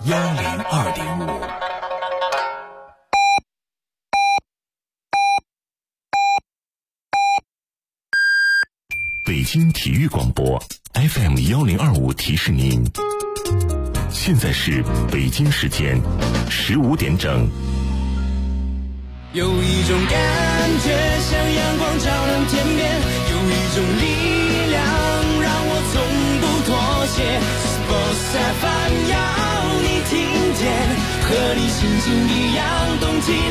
102.5。北京体育广播 FM 1025提示您，现在是北京时间15点整。 有一种感觉像阳光照亮天边，有一种力量让我从不妥协。Sports FM 要你听见，和你心情一样动起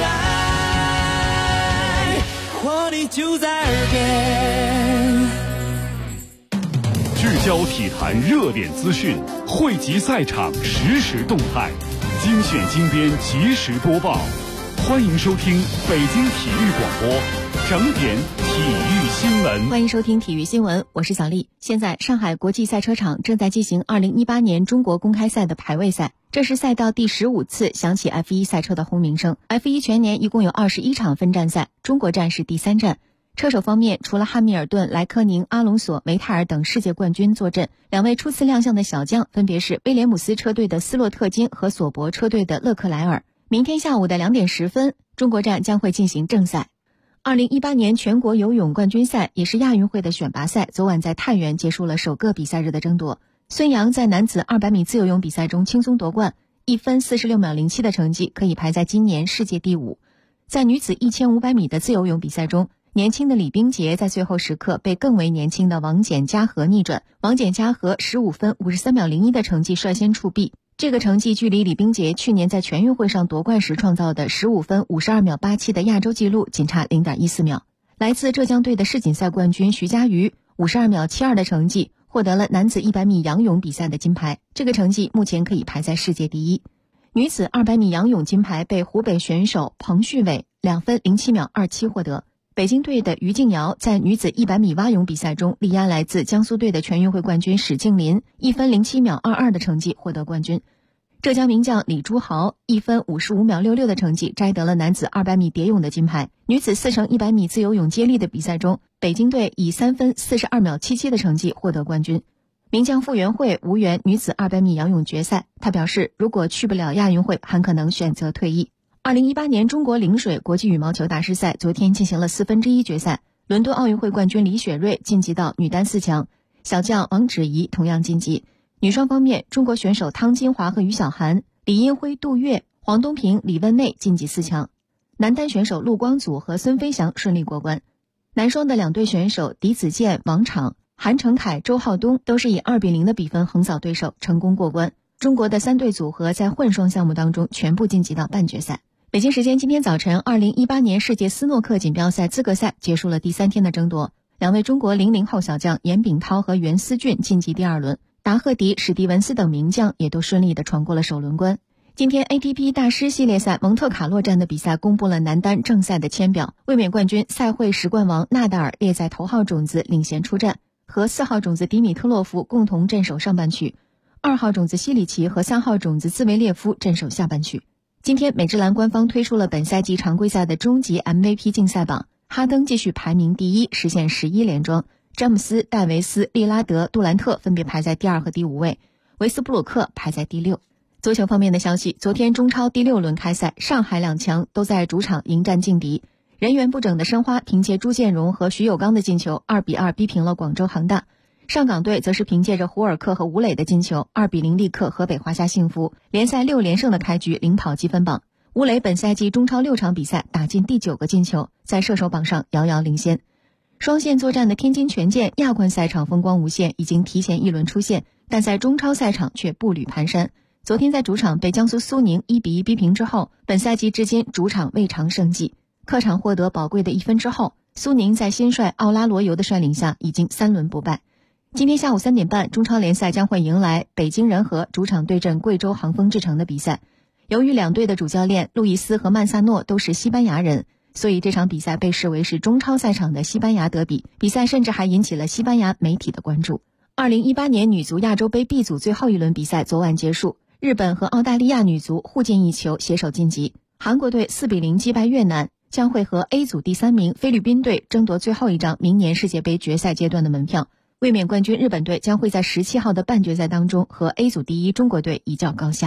来，活力就在耳边。 聚焦体坛热点资讯，汇集赛场实时动态，精选精编及时播报。欢迎收听北京体育广播整点体育新闻。 欢迎收听体育新闻，我是小丽。现在上海国际赛车场正在进行2018年中国公开赛的排位赛，这是赛道第15次响起 F1 赛车的轰鸣声。F1 全年一共有21场分站赛，中国站是第3站。车手方面，除了汉密尔顿、莱科宁、阿隆索、梅泰尔等世界冠军坐镇，两位初次亮相的小将分别是威廉姆斯车队的斯洛特金和索伯车队的勒克莱尔。明天下午的2点10分，中国站将会进行正赛。2018年全国游泳冠军赛也是亚运会的选拔赛，昨晚在太原结束了首个比赛日的争夺。孙杨在男子200米自由泳比赛中轻松夺冠，1分46秒07的成绩可以排在今年世界第5。在女子1500米的自由泳比赛中，年轻的李冰洁在最后时刻被更为年轻的王简嘉禾逆转，王简嘉禾15分53秒01的成绩率先触壁。这个成绩距离李冰洁去年在全运会上夺冠时创造的15分52秒87的亚洲纪录仅差 0.14 秒。来自浙江队的世锦赛冠军徐嘉余52秒72的成绩获得了男子100米仰泳比赛的金牌，这个成绩目前可以排在世界第1。女子200米仰泳金牌被湖北选手彭旭伟2分07秒27获得。北京队的于静瑶在女子100米蛙泳比赛中力压来自江苏队的全运会冠军史静林1分07秒22的成绩获得冠军。浙江名将李朱豪1分55秒66的成绩摘得了男子200米蝶泳的金牌。女子4×100米自由泳接力的比赛中，北京队以3分42秒77的成绩获得冠军。名将傅园慧无缘女子200米仰泳决赛，他表示如果去不了亚运会，很可能选择退役。2018年中国陵水国际羽毛球大师赛昨天进行了1/4决赛，伦敦奥运会冠军李雪芮晋级到女单4强，小将王芷怡同样晋级。女双方面，中国选手汤金华和于晓涵、李英辉、杜月、黄东萍、李问内晋级4强。男单选手陆光祖和孙飞翔顺利过关。男双的两队选手狄子健、王昶、韩成凯、周浩东都是以2-0的比分横扫对手，成功过关。中国的3对组合在混双项目当中全部晋级到半决赛。北京时间今天早晨，2018年世界斯诺克锦标赛资格赛结束了第3天的争夺，两位中国00后小将严炳涛和袁思俊晋级第2轮，达赫迪、史蒂文斯等名将也都顺利地闯过了首轮关。今天 ATP 大师系列赛蒙特卡洛站的比赛公布了男单正赛的签表，卫冕冠军赛会10冠王纳达尔列在头号种子领衔出战，和4号种子迪米特洛夫共同镇守上半区，2号种子西里奇和3号种子兹维列夫镇守下半区。今天美职篮官方推出了本赛季常规赛的终极 MVP 竞赛榜，哈登继续排名第1，实现11连庄，詹姆斯、戴维斯、利拉德、杜兰特分别排在第2和第5位，维斯布鲁克排在第6。足球方面的消息，昨天中超第6轮开赛，上海两强都在主场迎战劲敌，人员不整的申花凭借朱建荣和徐有刚的进球2-2逼平了广州恒大，上港队则是凭借着胡尔克和吴磊的进球2-0力克河北华夏幸福，联赛6连胜的开局领跑积分榜。吴磊本赛季中超6场比赛打进第9个进球，在射手榜上遥遥领先。双线作战的天津权健亚冠赛场风光无限，已经提前1轮出线，但在中超赛场却步履蹒跚。昨天在主场被江苏苏宁1-1逼平之后，本赛季至今主场未尝胜绩。客场获得宝贵的1分之后，苏宁在新帅奥拉罗尤的率领下已经3轮不败。今天下午3点半，中超联赛将会迎来北京人和主场对阵贵州杭丰智诚的比赛。由于两队的主教练路易斯和曼萨诺都是西班牙人，所以这场比赛被视为是中超赛场的西班牙德比，比赛甚至还引起了西班牙媒体的关注。2018年女足亚洲杯 B 组最后一轮比赛昨晚结束，日本和澳大利亚女足互进1球，携手晋级。韩国队4-0击败越南，将会和 A 组第3名菲律宾队争夺最后一张明年世界杯决赛阶段的门票。卫冕冠军日本队将会在17号的半决赛当中和 A 组第1中国队一较高下。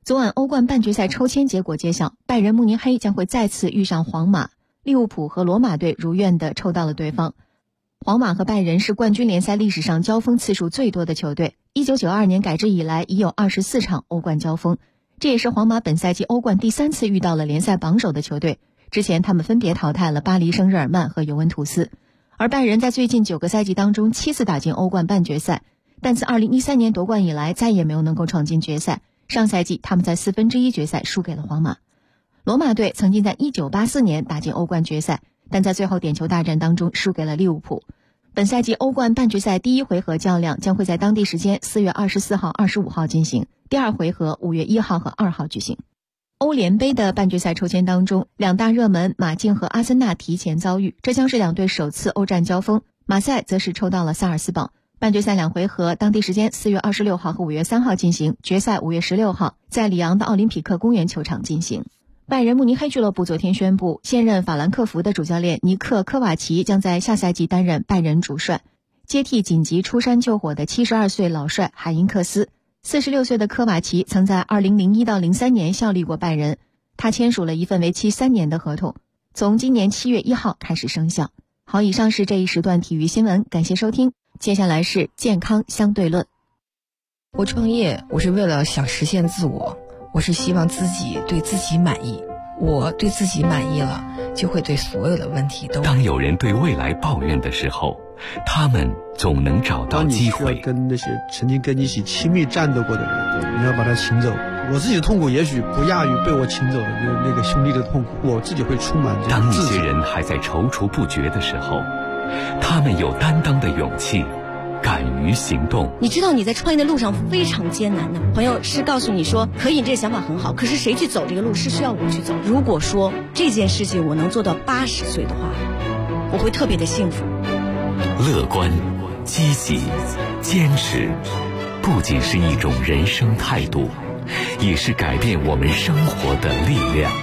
昨晚欧冠半决赛抽签结果揭晓，拜仁慕尼黑将会再次遇上皇马，利物浦和罗马队如愿地抽到了对方。皇马和拜仁是冠军联赛历史上交锋次数最多的球队，1992年改制以来已有24场欧冠交锋，这也是皇马本赛季欧冠第3次遇到了联赛榜首的球队，之前他们分别淘汰了巴黎圣日耳曼和尤文图斯。而拜仁在最近9个赛季当中7次打进欧冠半决赛，但自2013年夺冠以来再也没有能够闯进决赛，上赛季他们在1/4决赛输给了皇马。罗马队曾经在1984年打进欧冠决赛，但在最后点球大战当中输给了利物浦。本赛季欧冠半决赛第1回合较量将会在当地时间4月24号、25号进行，第2回合5月1号和2号举行。欧联杯的半决赛抽签当中，两大热门马竞和阿森纳提前遭遇，这将是两队首次欧战交锋。马赛则是抽到了萨尔斯堡。半决赛2回合当地时间4月26号和5月3号进行，决赛5月16号在里昂的奥林匹克公园球场进行。拜仁慕尼黑俱乐部昨天宣布，现任法兰克福的主教练尼克·科瓦奇将在下赛季担任拜仁主帅，接替紧急出山救火的72岁老帅海因克斯。46岁的科瓦奇曾在2001到03年效力过拜仁，他签署了一份为期3年的合同，从今年7月1号开始生效。好，以上是这一时段体育新闻，感谢收听。接下来是健康相对论。 我创业，我是为了想实现自我，我是希望自己对自己满意，我对自己满意了，就会对所有的问题都满意。 当有人对未来抱怨的时候，他们总能找到机会。 当你需要跟那些曾经跟你一起亲密战斗过的人，你要把他请走。我自己的痛苦也许不亚于被我请走的那个兄弟的痛苦，我自己会充满这种自责。 当一些人还在踌躇不决的时候，他们有担当的勇气，敢于行动。 你知道你在创业的路上非常艰难的，朋友是告诉你说可以，这个想法很好，可是谁去走这个路是需要我去走。如果说这件事情我能做到80岁的话，我会特别的幸福。 乐观、积极、坚持，不仅是一种人生态度，也是改变我们生活的力量。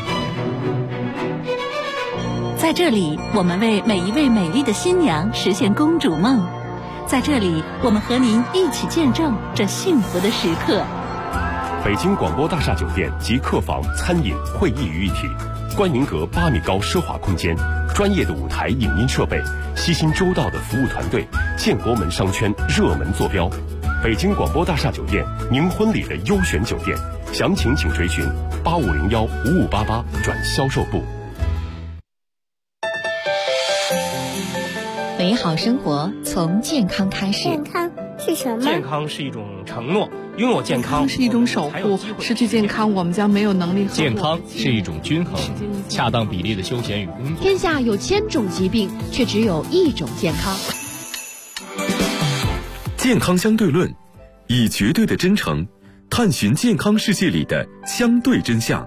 在这里，我们为每一位美丽的新娘实现公主梦。在这里，我们和您一起见证这幸福的时刻。 北京广播大厦酒店及客房、餐饮、会议于一体，观云阁8米高奢华空间，专业的舞台影音设备，悉心周到的服务团队，建国门商圈热门坐标。北京广播大厦酒店，您婚礼的优选酒店，详情请垂询8501-5588转销售部。 美好生活从健康开始。 健康是什么？ 健康是一种承诺，拥有健康是一种守护，失去健康我们将没有能力。 健康是一种均衡，恰当比例的休闲与工作。 天下有1000种疾病，却只有1种健康。 健康相对论，以绝对的真诚探寻健康世界里的相对真相。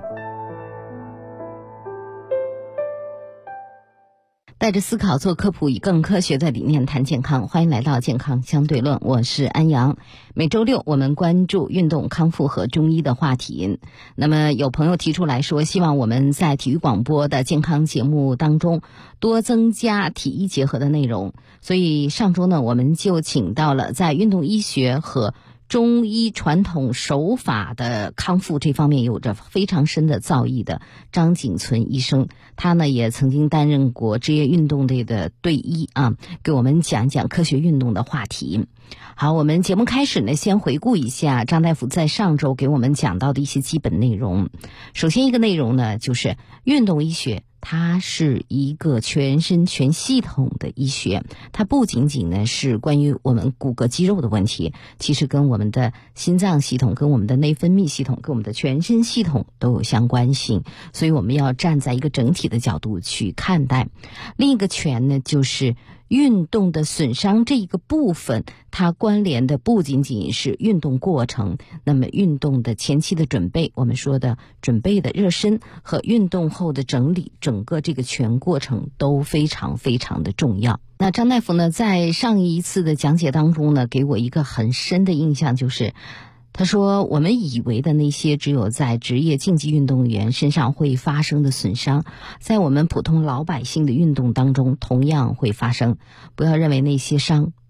带着思考做科普，以更科学的理念谈健康。欢迎来到健康相对论，我是安阳。每周六我们关注运动康复和中医的话题。那么有朋友提出来说，希望我们在体育广播的健康节目当中多增加体医结合的内容，所以上周呢，我们就请到了在运动医学和中医传统手法的康复这方面有着非常深的造诣的张景存医生，他呢也曾经担任过职业运动队的队医啊，给我们讲讲科学运动的话题。好，我们节目开始呢，先回顾一下张大夫在上周给我们讲到的一些基本内容。首先一个内容呢，就是运动医学它是一个全身全系统的医学，它不仅仅呢是关于我们骨骼肌肉的问题，其实跟我们的心脏系统、跟我们的内分泌系统、跟我们的全身系统都有相关性，所以我们要站在一个整体的角度去看待。另一个全呢，就是运动的损伤这一个部分，它关联的不仅仅是运动过程，那么运动的前期的准备，我们说的准备的热身和运动后的整理，整个这个全过程都非常非常的重要。那张大夫呢，在上一次的讲解当中呢，给我一个很深的印象，就是他说我们以为的那些只有在职业竞技运动员身上会发生的损伤，在我们普通老百姓的运动当中同样会发生。不要认为那些伤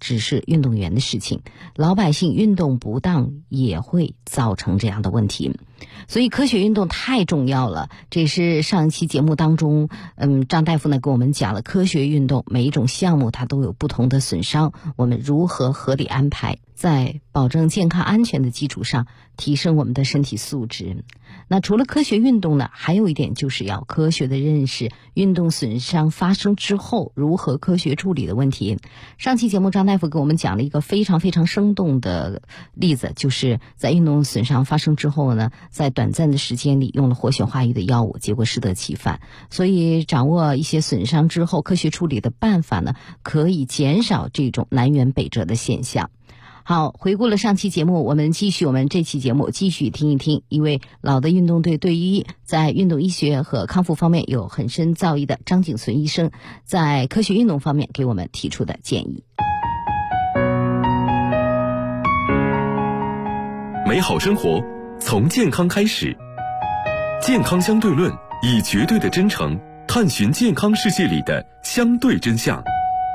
只是运动员的事情，老百姓运动不当也会造成这样的问题。所以科学运动太重要了，这是上一期节目当中张大夫呢跟我们讲了科学运动每一种项目它都有不同的损伤，我们如何合理安排，在保证健康安全的基础上提升我们的身体素质。那除了科学运动呢，还有一点就是要科学的认识运动损伤发生之后如何科学处理的问题。上期节目张大夫给我们讲了一个非常非常生动的例子，就是在运动损伤发生之后呢，在短暂的时间里用了活血化瘀的药物，结果适得其反。所以掌握一些损伤之后科学处理的办法呢，可以减少这种南辕北辙的现象。好，回顾了上期节目，我们这期节目继续听一听一位老的运动队队医，在运动医学和康复方面有很深造诣的张景存医生在科学运动方面给我们提出的建议。 美好生活从健康开始，健康相对论以绝对的真诚探寻健康世界里的相对真相。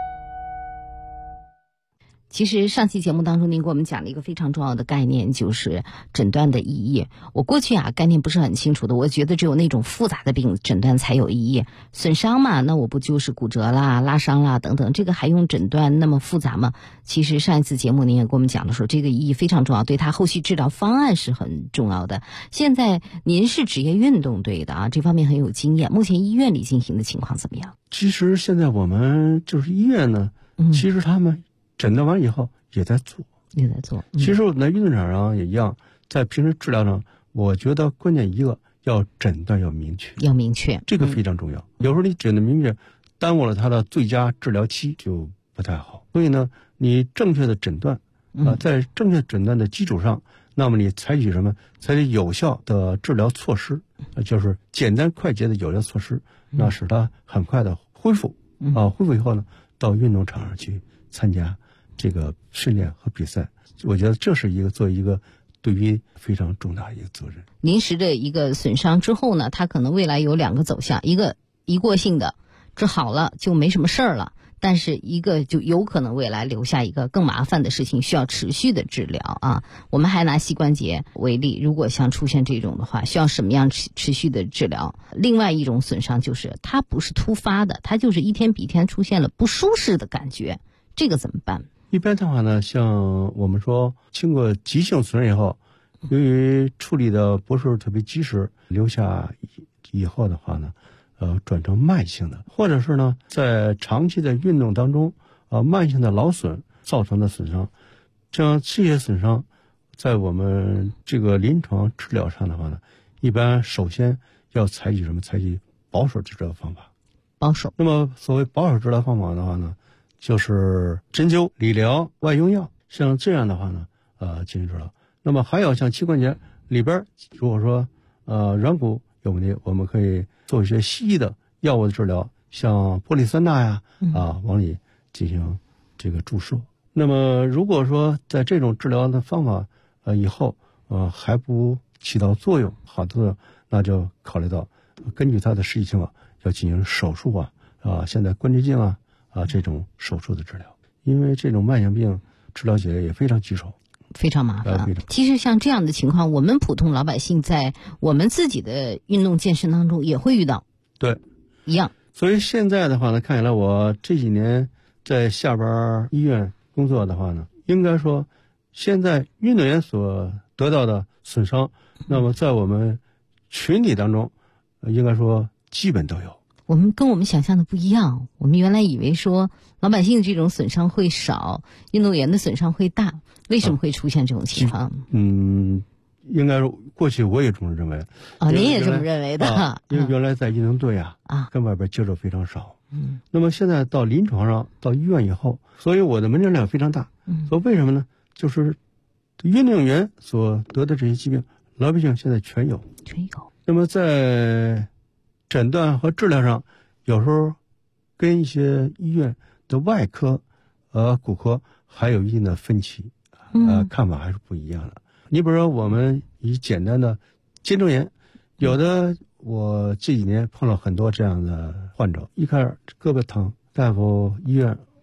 其实上期节目当中您给我们讲了一个非常重要的概念，就是诊断的意义。我过去概念不是很清楚的，我觉得只有那种复杂的病诊断才有意义。损伤嘛，那我不就是骨折啦、拉伤啦等等，这个还用诊断那么复杂吗？其实上一次节目您也跟我们讲了，说这个意义非常重要，对他后续治疗方案是很重要的。现在您是职业运动队的这方面很有经验，目前医院里进行的情况怎么样？ 其实现在我们就是医院呢，其实他们诊断完以后也在做。其实我们在运动场上也一样，在平时治疗上，我觉得关键一个要诊断要明确，这个非常重要。有时候你诊断明确，耽误了他的最佳治疗期就不太好。所以呢，你正确的诊断在正确诊断的基础上，那么你采取什么？采取有效的治疗措施，就是简单快捷的有效措施，那使他很快的恢复。恢复以后呢，到运动场上去参加这个训练和比赛。我觉得这是作为一个对于非常重大的一个责任。 临时的一个损伤之后呢，它可能未来有两个走向，一个一过性的治好了就没什么事儿了，但是一个就有可能未来留下一个更麻烦的事情，需要持续的治疗我们还拿膝关节为例，如果像出现这种的话，需要什么样持续的治疗？另外一种损伤就是它不是突发的，它就是一天比一天出现了不舒适的感觉，这个怎么办？ 一般的话呢，像我们说经过急性损伤以后，由于处理的不是特别及时，留下以后的话呢，转成慢性的，或者是呢在长期的运动当中慢性的劳损造成的损伤。像这些损伤在我们这个临床治疗上的话呢，一般首先要采取什么？采取保守治疗方法。 保守。那么所谓保守治疗方法的话呢，就是针灸、理疗、外用药，像这样的话呢进行治疗。那么还有像膝关节里边，如果说软骨有问题，我们可以做一些西医的药物的治疗，像玻璃酸钠呀往里进行这个注射。那么如果说在这种治疗的方法以后还不起到作用，好的作用，那就考虑到根据他的实际情况要进行手术现在关节镜这种手术的治疗。因为这种慢性病治疗起来也非常棘手， 非常麻烦。其实像这样的情况，我们普通老百姓在我们自己的运动健身当中也会遇到。 对， 一样。 所以现在的话呢，看起来我这几年在下边医院工作的话呢，应该说现在运动员所得到的损伤，那么在我们群体当中应该说基本都有。 我们跟我们想象的不一样，我们原来以为说老百姓这种损伤会少，运动员的损伤会大，为什么会出现这种情况？ 应该说过去我也这么认为。 您也这么认为的？ 因为原来在运动队跟外边接触非常少。那么现在到临床上，到医院以后，所以我的门诊量非常大。所以为什么呢？就是运动员所得的这些疾病，老百姓现在全有。那么在诊断和治疗上，有时候跟一些医院的外科骨科还有一定的分歧，看法还是不一样的。你比如说我们以简单的肩周炎，有的我这几年碰到很多这样的患者，一开始胳膊疼，大夫医院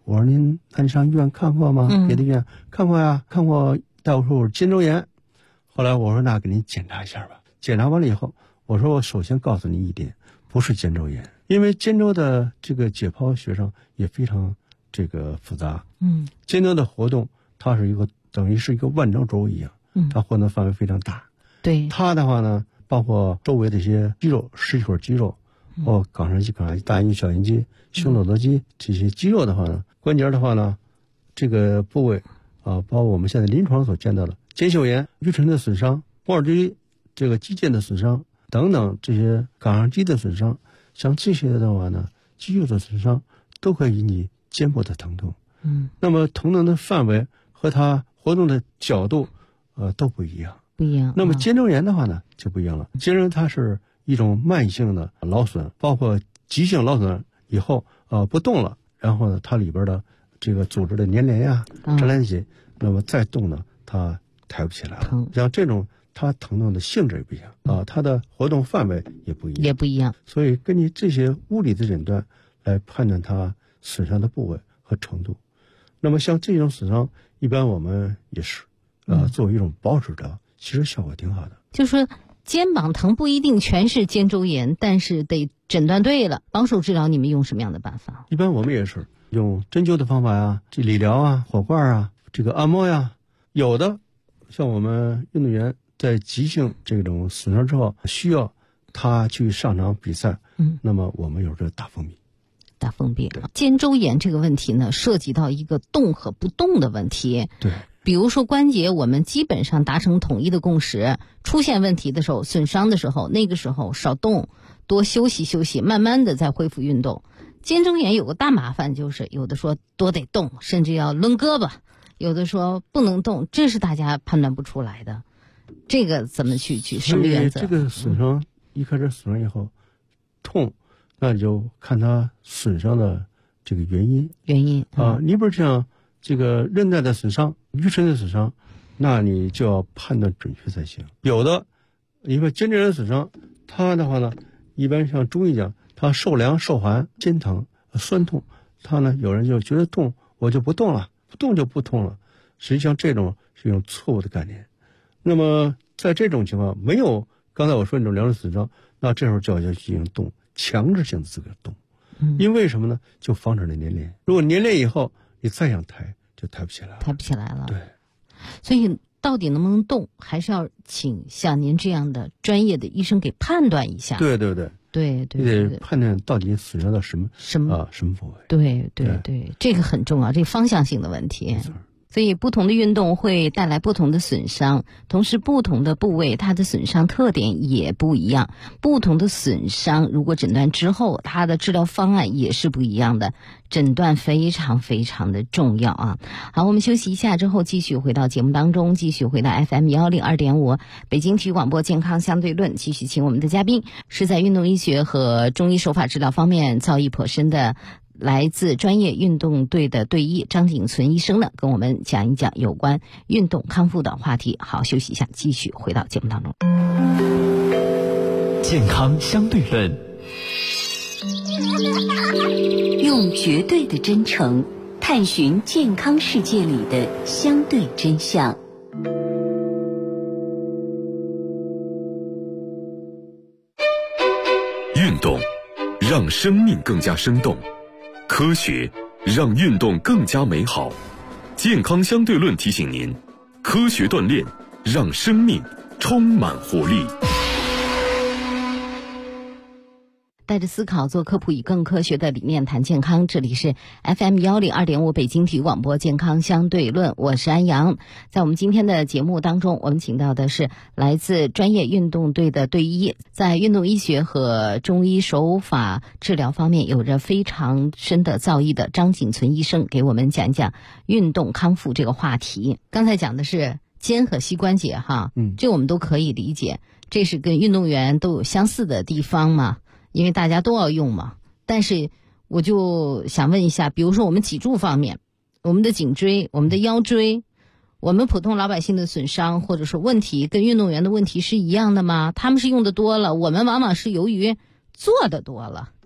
我说您上医院看过吗？别的医院看过呀，看过。大夫说我是肩周炎。后来我说那给您检查一下吧。检查完了以后，我说我首先告诉你一点，不是肩周炎，因为肩周的这个解剖学上也非常这个复杂。肩周的活动它是一个等于是一个万章轴一样，它活动范围非常大。 对， 它的话呢，包括周围的一些肌肉、实体腿肌肉，冈上肌、冈上肌、大阴肌、小阴肌、胸锁则肌这些肌肉的话呢，关节的话呢，这个部位包括我们现在临床所见到的肩袖炎、盂唇的损伤、肱二肌这个肌腱的损伤等等，这些冈上肌的损伤，像这些的话呢，肌肉的损伤都可以引起肩部的疼痛。那么疼痛的范围和它活动的角度都不一样。那么肩周炎的话呢就不一样了。肩周炎它是一种慢性的劳损，包括急性劳损以后不动了，然后呢它里边的这个组织的粘连呀、粘连起，那么再动呢它抬不起来了。像这种它疼痛的性质也不一样它的活动范围也不一样。所以根据这些物理的诊断来判断它损伤的部位和程度。那么像这种损伤，一般我们也是作为一种保守治疗，其实效果挺好的。 就是说肩膀疼不一定全是肩周炎，但是得诊断对了。保守治疗你们用什么样的办法？ 一般我们也是用针灸的方法呀，这理疗啊、火罐啊、这个按摩呀。有的像我们运动员在急性这种损伤之后，需要他去上场比赛，那么我们有这个打封闭。 肩周炎这个问题呢，涉及到一个动和不动的问题。 对， 比如说关节，我们基本上达成统一的共识，出现问题的时候、损伤的时候，那个时候少动，多休息休息，慢慢的再恢复运动。肩周炎有个大麻烦，就是有的说多得动，甚至要抡胳膊，有的说不能动，这是大家判断不出来的。这个怎么去什么原则？ 这个损伤一开始损伤以后痛，那你就看它损伤的这个原因你比如像这个韧带的损伤、盂唇的损伤，那你就要判断准确才行。有的你说肩周炎损伤，它的话呢，一般像中医讲，它受凉受寒、肩疼、酸痛，它呢有人就觉得痛，我就不动了，不动就不痛了。实际上这种是一种错误的概念。那么在这种情况没有刚才我说那种良性损伤，那这时候就要进行动，强制性的自个动。因为什么呢？就防止了粘连。如果粘连以后你再想抬就抬不起来了。对， 所以到底能不能动，还是要请像您这样的专业的医生给判断一下。 对， 你得判断到底损伤到什么部位。 对，这个很重要，这个方向性的问题。所以不同的运动会带来不同的损伤，同时不同的部位它的损伤特点也不一样，不同的损伤如果诊断之后，它的治疗方案也是不一样的，诊断非常非常的重要啊。好，我们休息一下之后继续回到节目当中，继续回到 FM102.5 北京体育广播健康相对论，继续请我们的嘉宾是在运动医学和中医手法治疗方面造诣颇深的来自专业运动队的队医张景存医生呢，跟我们讲一讲有关运动康复的话题。好，休息一下，继续回到节目当中。 健康相对论， 用绝对的真诚探寻健康世界里的相对真相。 运动让生命更加生动，科学让运动更加美好。健康相对论提醒您，科学锻炼让生命充满活力。 带着思考做科普，以更科学的理念谈健康。这里是 FM102.5 北京体育广播健康相对论，我是安阳。在我们今天的节目当中，我们请到的是来自专业运动队的队医，在运动医学和中医手法治疗方面有着非常深的造诣的张景存医生，给我们讲一讲运动康复这个话题。刚才讲的是肩和膝关节哈，这我们都可以理解，这是跟运动员都有相似的地方嘛，因为大家都要用嘛。但是我就想问一下，比如说我们脊柱方面，我们的颈椎、我们的腰椎，我们普通老百姓的损伤或者说问题跟运动员的问题是一样的吗？他们是用的多了，我们往往是由于做的多了。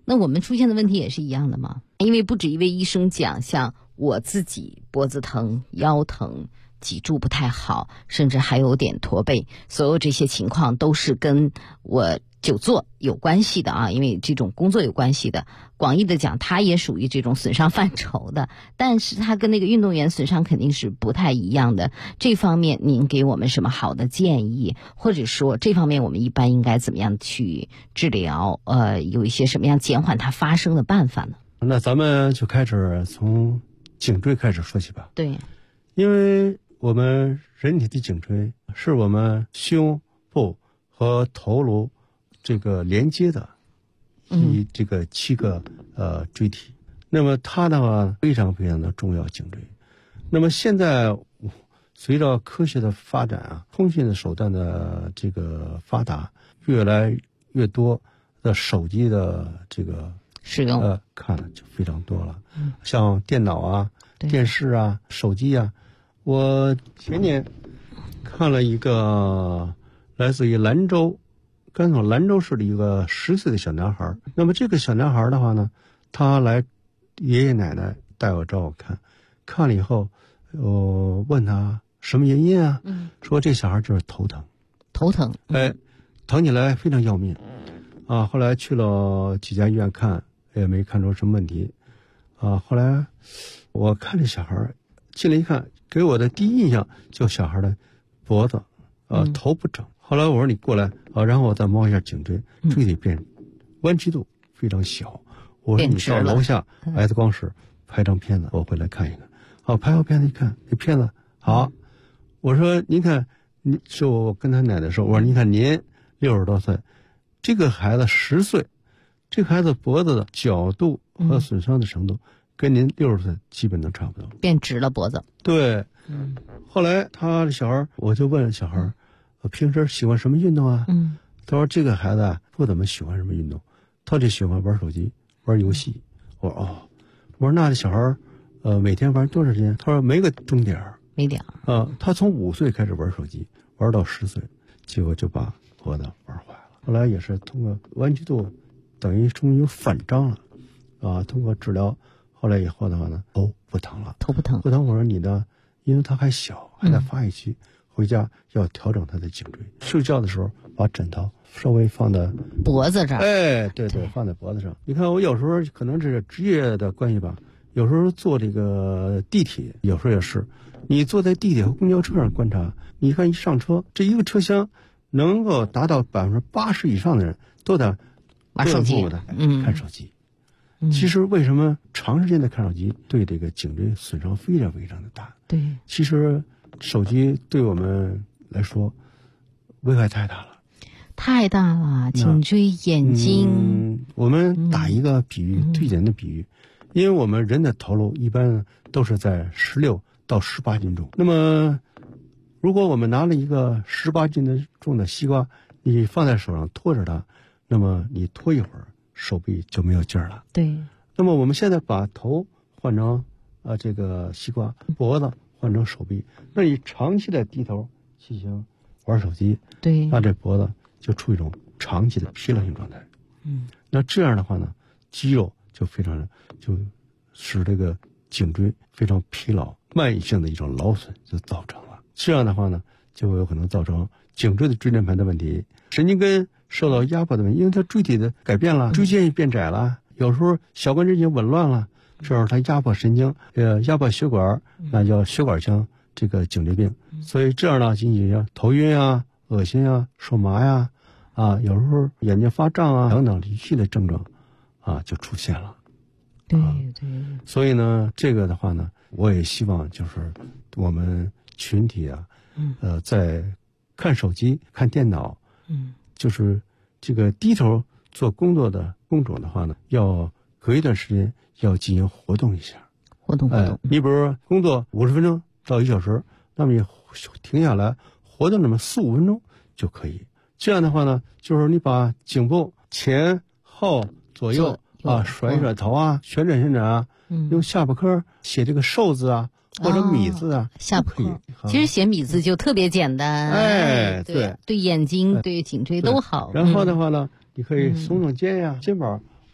那我们出现的问题也是一样的吗？因为不止一位医生讲，像我自己脖子疼、腰疼、脊柱不太好，甚至还有点驼背，所有这些情况都是跟我久坐有关系的啊，因为这种工作有关系的。广义的讲，它也属于这种损伤范畴的，但是它跟那个运动员损伤肯定是不太一样的。这方面您给我们什么好的建议，或者说这方面我们一般应该怎么样去治疗？有一些什么样减缓它发生的办法呢？ 那咱们就开始从颈椎开始说起吧。 对， 因为我们人体的颈椎是我们胸部和头颅这个连接的这个7个椎体，那么它的话非常非常的重要，颈椎。那么现在随着科学的发展啊，通讯的手段的这个发达，越来越多的手机的这个使用看了就非常多了，像电脑啊、电视啊、手机啊。我前年看了一个来自于甘肃兰州市的一个10岁的小男孩。那么这个小男孩的话呢，他来爷爷奶奶带我找我看了以后，我问他什么原因啊？说这小孩就是头疼，疼起来非常要命啊。后来去了几家医院看，也没看出什么问题啊。后来我看这小孩进来一看，给我的第一印象就小孩的脖子头不整。后来我说你过来然后我再摸一下颈椎，椎体变弯曲度非常小。我说你到楼下 X 光室拍张片子，我回来看一看。好，拍好片子一看，这片子好。我说您看，是我跟他奶奶说，我说您看您60多岁，这个孩子10岁，这个孩子脖子的角度和损伤的程度跟您60岁基本都差不多， 变直了脖子。 对，后来他的小孩，我就问小孩，平时喜欢什么运动啊？他说这个孩子不怎么喜欢什么运动，他就喜欢玩手机、玩游戏。我说我说那这小孩每天玩多长时间？他说没个终点， 没点。 他从5岁开始玩手机，玩到10岁，结果就把脖子玩坏了。后来也是通过弯曲度，等于终于反张了，通过治疗，后来以后的话呢，头不疼了。我说你的，因为他还小，还在发育期，回家要调整他的颈椎。睡觉的时候把枕头稍微放在脖子上。 对，放在脖子上。你看我有时候可能是职业的关系吧，有时候坐这个地铁，有时候也是，你坐在地铁和公交车上观察，你看一上车，这一个车厢能够达到80%以上的人都在玩手机， 看手机。其实为什么长时间的看手机对这个颈椎损伤非常非常的大？ 对， 其实手机对我们来说危害太大了， 颈椎、眼睛。 我们打一个比喻，最简单的比喻，因为我们人的头颅一般都是在16到18斤重。那么如果我们拿了一个18斤重的西瓜，你放在手上托着它，那么你拖一会儿，手臂就没有劲儿了。 对。 那么我们现在把头换成这个西瓜，脖子换成手臂，那你长期的低头进行玩手机， 对， 那这脖子就处于一种长期的疲劳性状态。那这样的话呢，肌肉就非常就使这个颈椎非常疲劳，慢性的一种劳损就造成了。这样的话呢，就有可能造成颈椎的椎间盘的问题，神经根受到压迫的问题，因为它椎体的改变了，椎间也变窄了，有时候小关节已经紊乱了，这时候它压迫神经，压迫血管，那叫血管腔这个颈椎病。所以这样呢，引起头晕啊、恶心啊、手麻呀、有时候眼睛发胀啊等等一系列症状就出现了。 对。 所以呢，这个的话呢，我也希望就是我们群体在看手机、看电脑，就是这个低头做工作的工种的话呢，要隔一段时间要进行活动一下。 活动。 你比如说工作50分钟到1小时，那么你停下来活动那么4、5分钟就可以。这样的话呢，就是你把颈部前后左右甩一甩头旋转用下巴颏写这个寿字或者米字下巴颏。其实写米字就特别简单。对眼睛对颈椎都好。 然后的话呢，你可以耸耸肩肩膀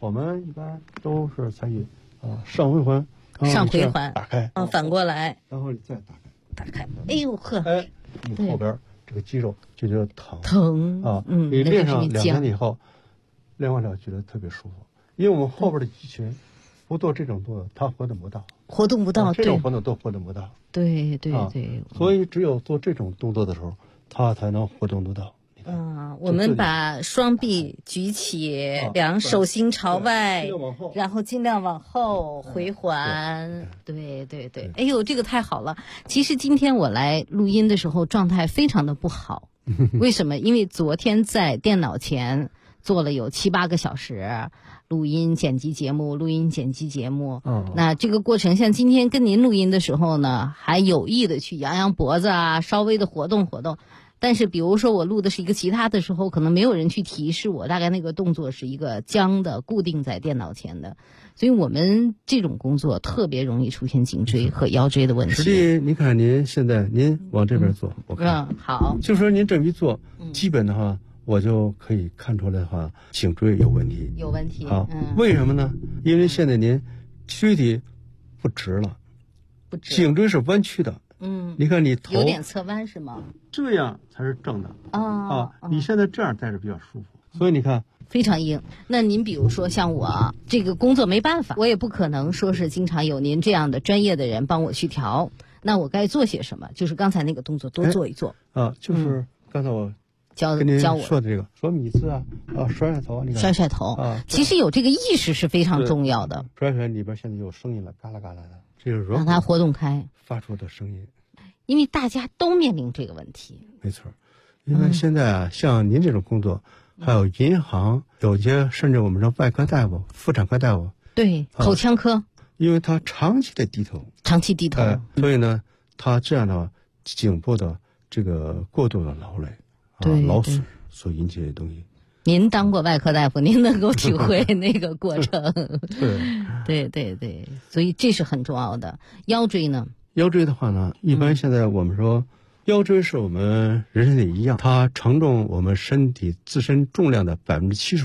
我们一般都是采取上回环， 上回环打开， 反过来， 然后你再打开， 哎呦呵， 哎，你后边这个肌肉就觉得疼啊，你练上2天以后，练完了觉得特别舒服，因为我们后边的肌群不做这种动作，它活动不到，这种活动都活动不到， 对， 所以只有做这种动作的时候，它才能活动得到。 我们把双臂举起，两手心朝外，然后尽量往后回环。对，哎呦，这个太好了！其实今天我来录音的时候状态非常的不好，为什么？因为昨天在电脑前做了有7、8个小时，录音剪辑节目。那这个过程，像今天跟您录音的时候呢，还有意的去扬脖子啊，稍微的活动。但是比如说我录的是一个吉他的时候，可能没有人去提示我，大概那个动作是一个僵的，固定在电脑前的，所以我们这种工作特别容易出现颈椎和腰椎的问题。 实际你看您现在您往这边坐，我看好， 就说您这么一坐，基本的话我就可以看出来的话，颈椎有问题。好，为什么呢？因为现在您躯体不直了，颈椎是弯曲的。你看你头有点侧弯是吗？ 这样才是正的你现在这样戴着比较舒服，所以你看非常硬。那您比如说像我这个工作没办法，我也不可能说是经常有您这样的专业的人帮我去调，那我该做些什么？就是刚才那个动作多做一做就是刚才我教我说的这个说米字甩头，你看甩头其实有这个意识是非常重要的。 甩里边现在有声音了，嘎啦嘎啦的，这是让它活动开发出的声音。 因为大家都面临这个问题， 没错。因为现在像您这种工作，还有银行，有些甚至我们说外科大夫、妇产科大夫， 对，口腔科， 因为他长期的低头，所以呢，他这样的话，颈部的这个过度的劳累劳损所引起的东西。 您当过外科大夫，您能够体会那个过程。对，所以这是很重要的。腰椎呢？ 腰椎的话呢，一般现在我们说，腰椎是我们人身体一样，它承重我们身体自身重量的75%。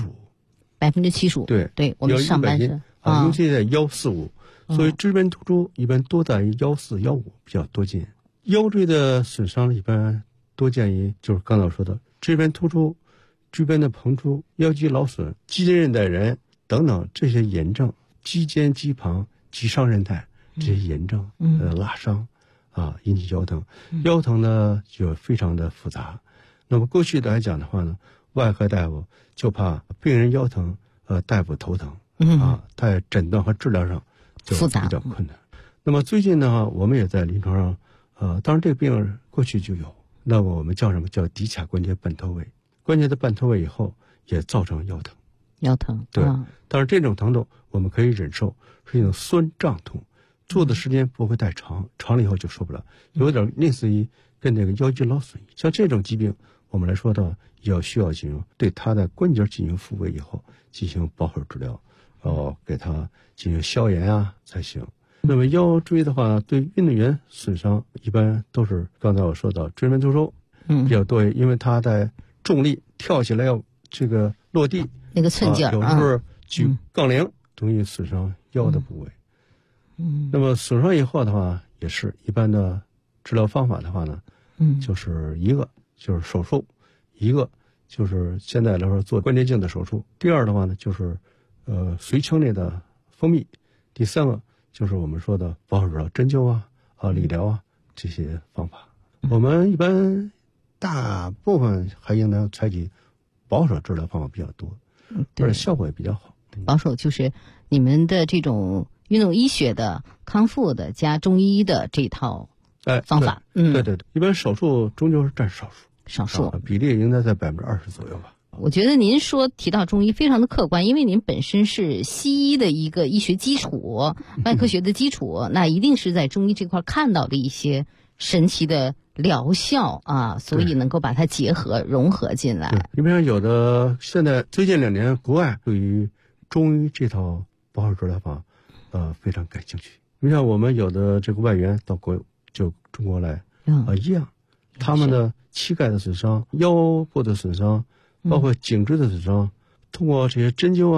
75%，对，我们上半身尤其在145，所以椎边突出一般多在于144、145比较多见。腰椎的损伤一般多见于就是刚才我说的椎边突出、椎边的膨出、腰肌劳损、肌腱韧带炎等等这些炎症，肌间、肌旁、肌上韧带。这些炎症拉伤引起腰疼，腰疼呢就非常的复杂。那么过去来讲的话呢，外科大夫就怕病人腰疼大夫头疼在诊断和治疗上就比较困难。那么最近呢，我们也在临床上当然这个病人过去就有，那么我们叫什么叫骶髂关节半脱位，关节的半脱位以后也造成腰疼对，但是这种疼痛我们可以忍受，是一种酸胀痛，做的时间不会太长，长了以后就受不了，有点类似于跟那个腰肌劳损。像这种疾病，我们来说的要需要进行对他的关节进行复位以后进行保守治疗，给他进行消炎才行。那么腰椎的话，对运动员损伤一般都是刚才我说到椎边突出比较多，因为他在重力跳起来要这个落地那个寸劲有时候举杠铃容易损伤腰的部位。那么损伤以后的话，也是一般的治疗方法的话呢，就是一个就是手术，一个就是现在来说做关节镜的手术，第二的话呢就是髓腔内的封闭，第三个就是我们说的保守治疗，针灸理疗这些方法。我们一般大部分还应当采取保守治疗方法比较多，而且效果也比较好。 保守就是你们的这种运动医学的康复的加中医的这套方法。 对，一般手术终究是占少数，比例应该在20%左右吧。 我觉得您提到中医非常的客观，因为您本身是西医的一个医学基础，外科学的基础，那一定是在中医这块看到的一些神奇的疗效所以能够把它结合融合进来。 因为有的现在最近2年国外对于中医这套保守治疗法非常感兴趣。你像我们有的这个外援到中国来一样，他们的膝盖的损伤、腰部的损伤，包括颈椎的损伤，通过这些针灸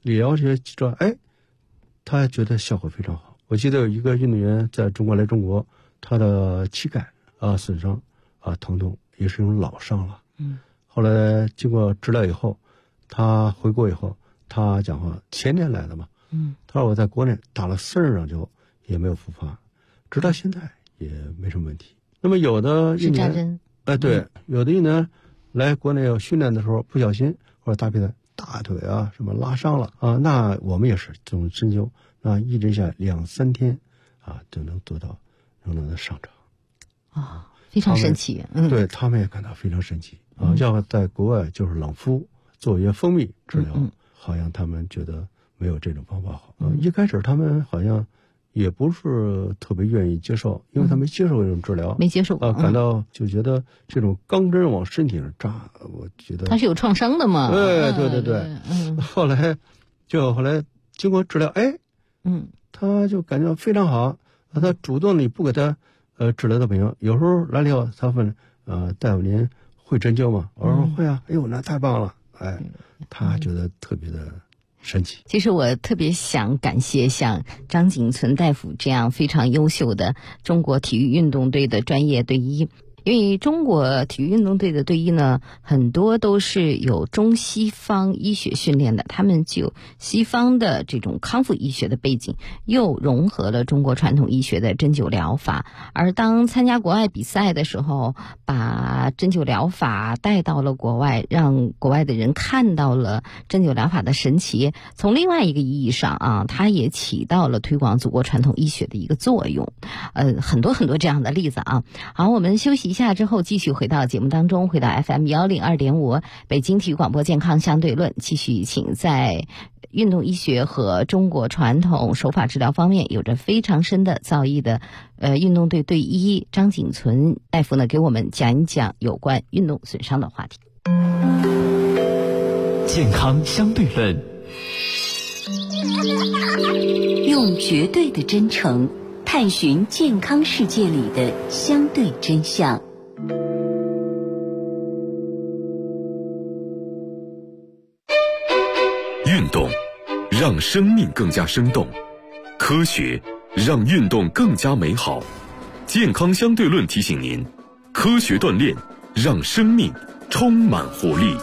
理疗这些之后，他觉得效果非常好。我记得有一个运动员在中国来中国，他的膝盖损伤疼痛，也是一种老伤了。后来经过治疗以后，他回国以后，他讲话前年来的嘛，他说我在国内打了40场球也没有复发，直到现在也没什么问题。那么有的运动员，对，有的运动员来国内要训练的时候不小心或者大比赛大腿什么拉伤了那我们也是这种针灸，那一直下2-3天就能得到仍然的上场非常神奇。 对，他们也感到非常神奇要在国外就是冷敷做一些蜂蜜治疗，好像他们觉得没有这种方法好。一开始他们好像也不是特别愿意接受，因为他没接受这种治疗， 没接受过感到就觉得这种钢针往身体上扎，我觉得他是有创伤的嘛。 对。后来经过治疗，他就感觉非常好。他主动你不给他治疗的朋友，有时候来了以后，他问大夫您会针灸吗？我说会啊。那太棒了。他觉得特别的神奇。 其实我特别想感谢像张景存大夫这样非常优秀的中国体育运动队的专业队医。因为中国体育运动队的队医呢，很多都是有中西方医学训练的，他们就有西方的这种康复医学的背景，又融合了中国传统医学的针灸疗法。而当参加国外比赛的时候，把针灸疗法带到了国外，让国外的人看到了针灸疗法的神奇。从另外一个意义上它也起到了推广祖国传统医学的一个作用。很多很多这样的例子好，我们休息一下之后继续回到节目当中，回到 FM102.5 北京体育广播健康相对论，继续请在运动医学和中国传统手法治疗方面有着非常深的造诣的运动队队医张景存大夫呢，给我们讲一讲有关运动损伤的话题。 健康相对论， 用绝对的真诚探寻健康世界里的相对真相。 运动让生命更加生动，科学让运动更加美好。健康相对论提醒您，科学锻炼让生命充满活力。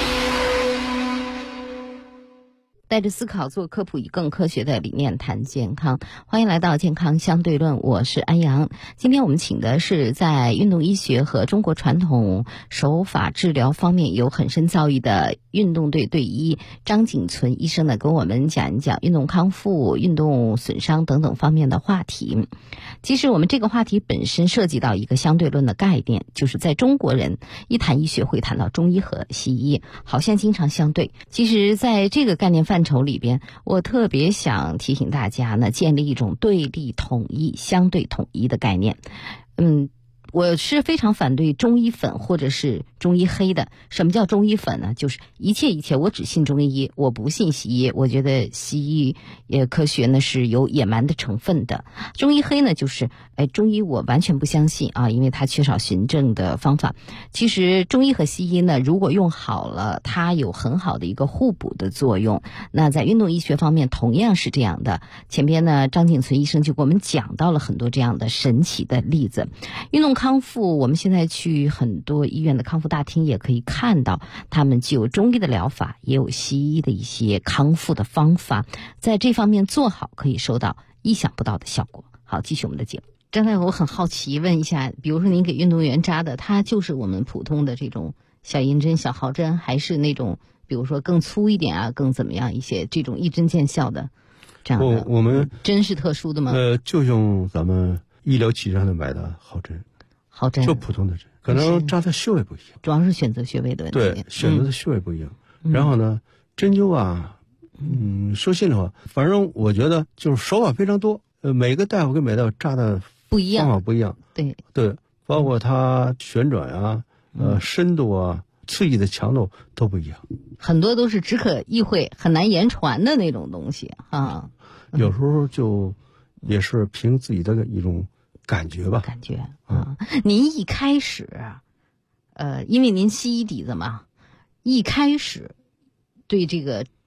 带着思考做科普，以更科学的理念谈健康。欢迎来到健康相对论，我是安阳。今天我们请的是在运动医学和中国传统手法治疗方面有很深造诣的运动队队医张景存医生呢，跟我们讲一讲运动康复、运动损伤等等方面的话题。其实我们这个话题本身涉及到一个相对论的概念，就是在中国人一谈医学会谈到中医和西医，好像经常相对。其实在这个概念范畴里边，我特别想提醒大家呢，建立一种对立统一、相对统一的概念。我是非常反对中医粉或者是中医黑的。什么叫中医粉呢？就是一切我只信中医，我不信西医。我觉得西医科学呢是有野蛮的成分的。中医黑呢就是中医我完全不相信因为它缺少循证的方法。其实中医和西医呢，如果用好了，它有很好的一个互补的作用。那在运动医学方面同样是这样的。前边呢，张景存医生就给我们讲到了很多这样的神奇的例子。运动康复，我们现在去很多医院的康复大厅也可以看到，他们既有中医的疗法，也有西医的一些康复的方法，在这方面做好，可以收到意想不到的效果。好，继续我们的节目。张大夫，我很好奇问一下，比如说您给运动员扎的，它就是我们普通的这种小银针、小毫针，还是那种比如说更粗一点更怎么样一些这种一针见效的这样的？ 我们针是特殊的吗？ 就用咱们医疗器上的买的毫针。 毫针就普通的针，可能扎的穴位不一样， 主要是选择穴位的问题。 对，选择的穴位不一样。然后呢，针灸说心里话，反正我觉得就是手法非常多，每个大夫跟每个大夫扎的不一样， 方法不一样。对，包括它旋转深度刺激的强度都不一样。 很多都是只可意会，很难言传的那种东西有时候就也是凭自己的一种感觉吧。 您一开始因为您西医底子嘛，一开始对这个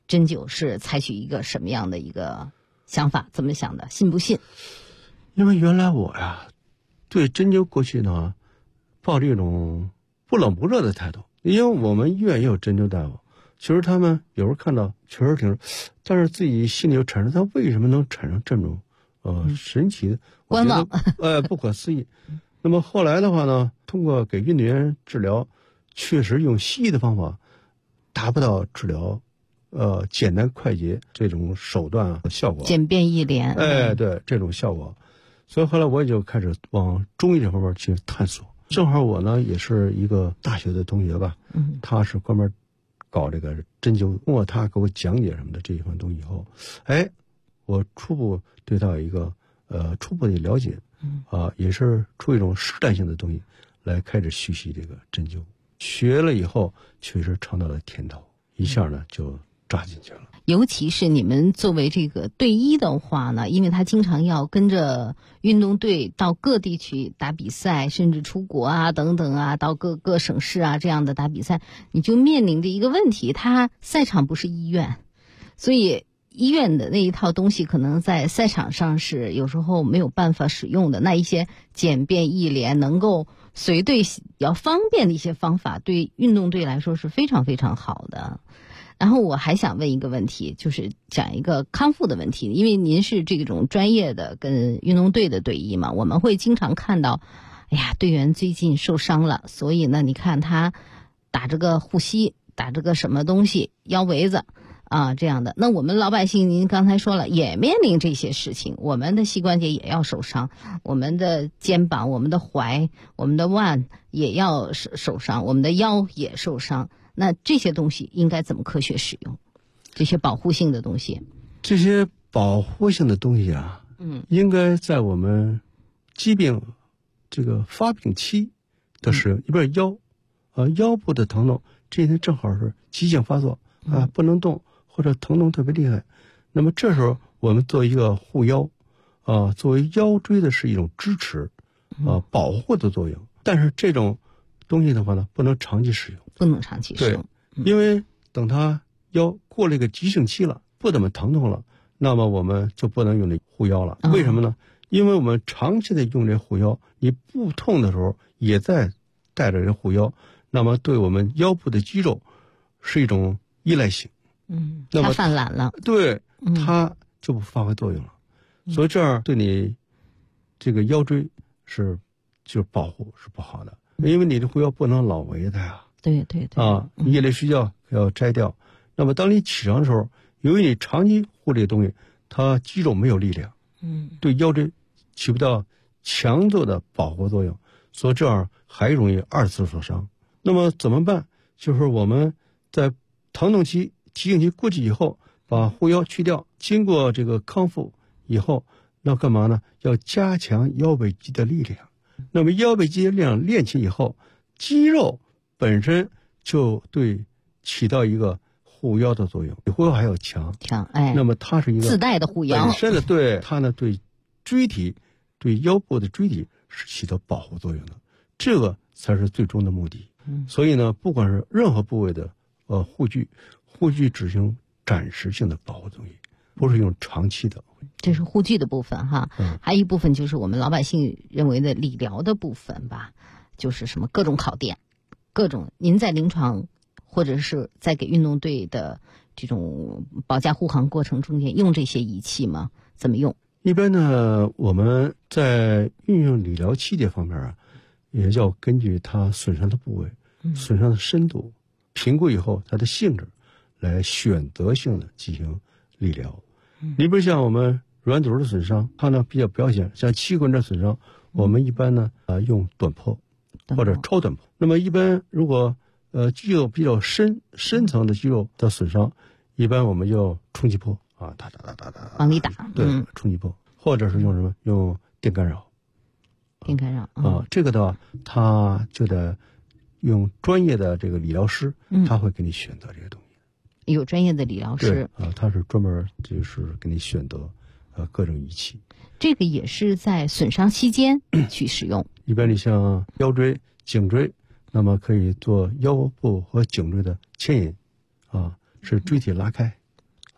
针灸是采取一个什么样的一个想法？怎么想的？信不信？ 因为原来我呀，对针灸过去呢，抱着一种不冷不热的态度。因为我们医院也有针灸大夫，其实他们有时候看到确实挺，但是自己心里就产生他为什么能产生这种神奇的观望不可思议。那么后来的话呢，通过给运动员治疗，确实用西医的方法达不到治疗简单快捷这种手段效果， 简便易廉。 对这种效果，所以后来我也就开始往中医这方面去探索。正好我呢也是一个大学的同学吧，他是专门搞这个针灸，通过他给我讲解什么的这一方东西以后，我初步对他有一个初步的了解，也是出一种试探性的东西来开始学习这个针灸。学了以后，确实尝到了甜头，一下呢就扎进去了。 尤其是你们作为这个队医的话呢，因为他经常要跟着运动队到各地去打比赛，甚至出国啊等等啊，到各个省市啊这样的打比赛，你就面临着一个问题，他赛场不是医院，所以医院的那一套东西可能在赛场上是有时候没有办法使用的。那一些简便易廉能够随队要方便的一些方法，对运动队来说是非常非常好的。然后我还想问一个问题，就是讲一个康复的问题，因为您是这种专业的跟运动队的队医嘛，我们会经常看到，队员最近受伤了，所以呢，你看他打这个护膝，打这个什么东西，腰围子啊这样的。那我们老百姓，您刚才说了，也面临这些事情，我们的膝关节也要受伤，我们的肩膀、我们的踝、我们的腕也要受伤，我们的腰也受伤。那这些东西应该怎么科学使用？这些保护性的东西， 这些保护性的东西啊，应该在我们疾病这个发病期的使用。一边腰部的疼痛，这天正好是急性发作不能动或者疼痛特别厉害，那么这时候我们做一个护腰作为腰椎的是一种支持保护的作用。但是这种东西的话呢，不能长期使用。 不能长期使用， 因为等他腰过了一个急性期了，不怎么疼痛了，那么我们就不能用这护腰了。为什么呢？因为我们长期的用这护腰，你不痛的时候也在带着这护腰，那么对我们腰部的肌肉是一种依赖性。那么它犯懒了， 对，它就不发挥作用了。所以这样对你这个腰椎就是保护是不好的，因为你的护腰不能老围它呀。 对夜里睡觉要摘掉。那么当你起床的时候，由于你长期护这个东西，它肌肉没有力量，对腰椎起不到强度的保护作用，所以这样还容易二次受伤。那么怎么办？就是我们在疼痛期、急性期过去以后，把护腰去掉，经过这个康复以后，那干嘛呢？要加强腰背肌的力量。那么腰背肌的力量练起以后，肌肉本身就对起到一个护腰的作用，比护腰还要强。那么它是一个自带的护腰， 本身的对它呢对椎体、对腰部的椎体是起到保护作用的，这个才是最终的目的。所以呢，不管是任何部位的护具只用暂时性的保护东西，不是用长期的。 这是护具的部分哈，还有一部分就是我们老百姓认为的理疗的部分吧，就是什么各种烤电。各种，您在临床或者是在给运动队的这种保驾护航过程中间用这些仪器吗？怎么用？ 一般呢，我们在运用理疗器械方面也要根据它损伤的部位、损伤的深度，评估以后它的性质，来选择性的进行理疗。你比如像我们软组织的损伤，它呢比较表现，像膝关节损伤，我们一般呢用短破或者超短破。那么一般如果肌肉比较深层的肌肉的损伤，一般我们就冲击波打往里打， 对，冲击波，或者是用什么？用电干扰。这个的话，他就得用专业的这个理疗师，他会给你选择这个东西。 有专业的理疗师他是专门就是给你选择各种仪器。 这个也是在损伤期间去使用。 一般你像腰椎、颈椎，那么可以做腰部和颈椎的牵引，是椎体拉开，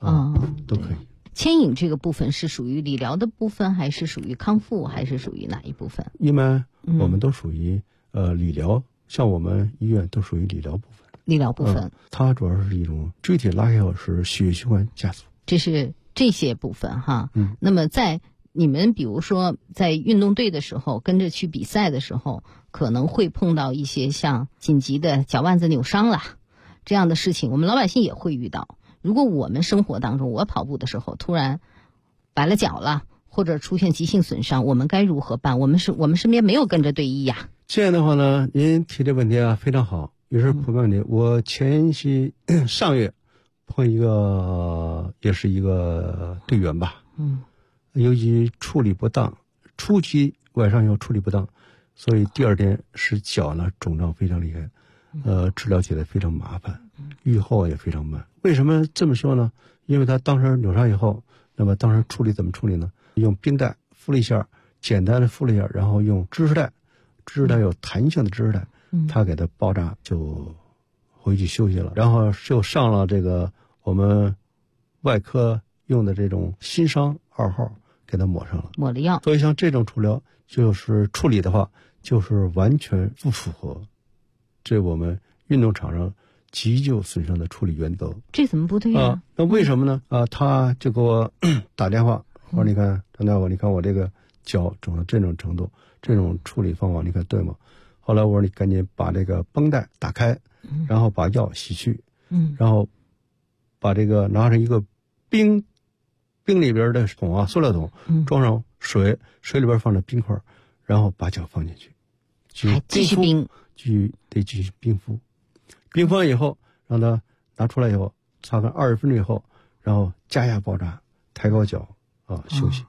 都可以。 牵引这个部分是属于理疗的部分，还是属于康复，还是属于哪一部分？ 一般我们都属于理疗，像我们医院都属于理疗部分。 理疗部分， 它主要是一种椎体拉开后使血液循环加速， 这是这些部分哈。那么在你们比如说在运动队的时候，跟着去比赛的时候，可能会碰到一些像紧急的脚腕子扭伤了这样的事情，我们老百姓也会遇到。如果我们生活当中，我跑步的时候突然崴了脚了，或者出现急性损伤，我们该如何办？我们身边没有跟着队医呀。 这样的话呢，您提这问题啊非常好，也是普遍问题。我上月碰也是一个队员吧，由于处理不当，初期崴伤以后处理不当，所以第二天使脚呢肿胀非常厉害，治疗起来非常麻烦，愈后也非常慢。为什么这么说呢？因为他当时扭伤以后，那么当时处理怎么处理呢？用冰袋敷了一下，简单的敷了一下，然后用支持带有弹性的支持带，他给他包扎就回去休息了，然后就上了这个我们外科用的这种新伤2号给他抹上了， 抹了药。 所以像这种处理的话，就是完全不符合这我们运动场上急救损伤的处理原则。 这怎么不对啊？ 那为什么呢？他就给我打电话，我说你看张大夫，你看我这个脚肿到这种程度，这种处理方法你看对吗？后来我说你赶紧把这个绷带打开，然后把药洗去，然后把这个拿上一个冰里边的桶啊，塑料桶，装上水里边放着冰块，然后把脚放进去， 还继续冰， 继续冰敷。冰敷完以后，让它拿出来以后，擦干20分钟以后，然后加压包扎，抬高脚休息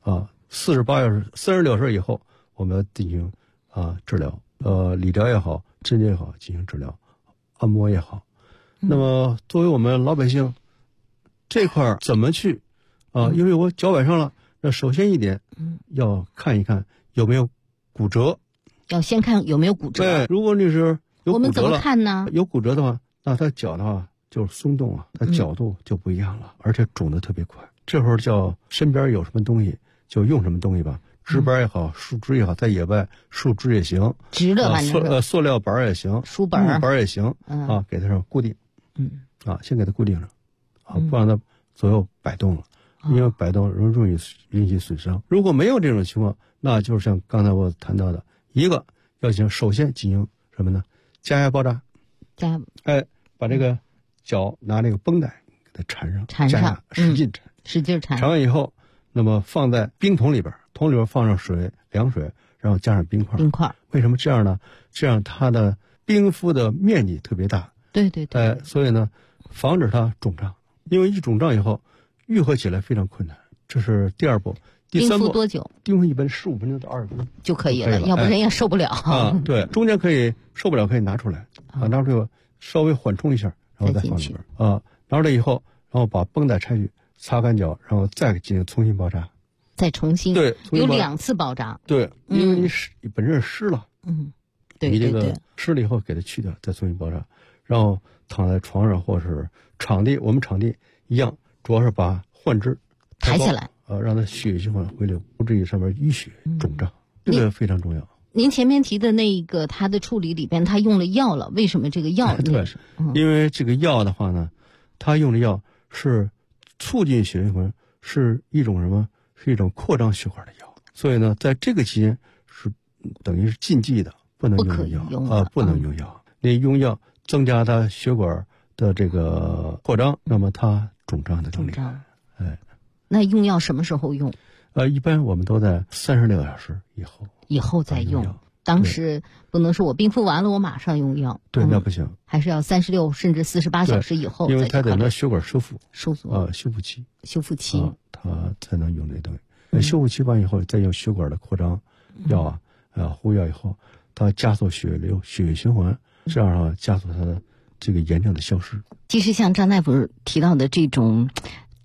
，48小时、36小时以后，我们要进行治疗，理疗也好，针灸也好进行治疗，按摩也好。那么作为我们老百姓，这块怎么去因为我脚崴伤了，那首先一点，要看一看有没有骨折， 要先看有没有骨折。 对，如果你是有骨折了， 我们怎么看呢？ 有骨折的话，那他脚的话就是松动它角度就不一样了，而且肿得特别快。这会儿叫身边有什么东西就用什么东西吧，直板也好，树枝也好，在野外树枝也行， 直的反正塑料板也行， 书板板也行，给它上固定，先给它固定上，不让它左右摆动了，因为摆动容易引起损伤。如果没有这种情况，那就是像刚才我谈到的，一个要首先进行什么呢？加压包扎，把这个脚拿那个绷带给它缠上，使劲缠完以后，那么放在冰桶里边，桶里边放上凉水，然后加上冰块。为什么这样呢？这样它的冰敷的面积特别大。 对。 所以呢，防止它肿胀，因为一肿胀以后愈合起来非常困难。这是第二步。第三步冰敷多久？ 冰敷一般15分钟到20分钟就可以了，要不人也受不了。 对，中间可以受不了可以拿出来，拿出来稍微缓冲一下，然后再放里边拿出来以后，然后把绷带拆去，擦干脚，然后再进行重新包扎。 再重新对， 有2次包扎。 对，因为你本身湿了， 对， 你这个湿了以后给它去掉，再重新包扎，然后躺在床上或是我们场地一样，主要是把患肢抬起来。 让它血液循环回流，不至于上面淤血肿胀，这个非常重要。 您前面提的那个他的处理里边，他用了药了，为什么这个药？ 对，因为这个药的话呢，他用的药是促进血液循环，是一种什么？是一种扩张血管的药。所以呢，在这个期间是等于是禁忌的，不能用药不能用药。你用药增加它血管的这个扩张，那么它肿胀的更厉害。 那用药什么时候用？ 一般我们都在36小时以后再用。当时不能说我冰敷完了我马上用药， 对，那不行， 还是要36甚至48小时以后， 因为它得那血管修复修复期， 它才能用这东西。修复期完以后，再用血管的扩张药护药以后，它加速血液循环，这样的话加速它的这个炎症的消失。 其实像张大夫提到的这种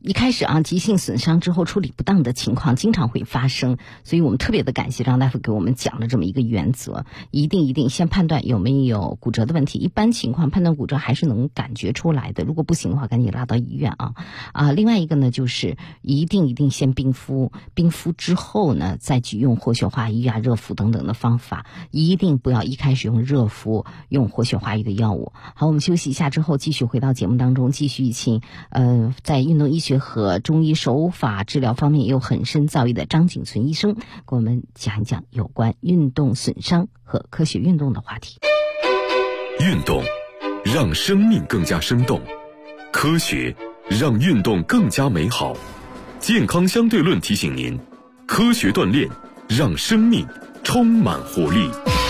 一开始急性损伤之后处理不当的情况经常会发生，所以我们特别的感谢张大夫给我们讲了这么一个原则，一定先判断有没有骨折的问题。一般情况判断骨折还是能感觉出来的，如果不行的话赶紧拉到医院另外一个呢，就是一定先冰敷之后呢再去用活血化瘀热敷等等的方法，一定不要一开始用热敷用活血化瘀的药物。好，我们休息一下之后继续回到节目当中，继续请在运动医学和中医手法治疗方面也有很深造诣的张景存医生，给我们讲一讲有关运动损伤和科学运动的话题。 运动让生命更加生动，科学让运动更加美好。健康相对论提醒您，科学锻炼让生命充满活力。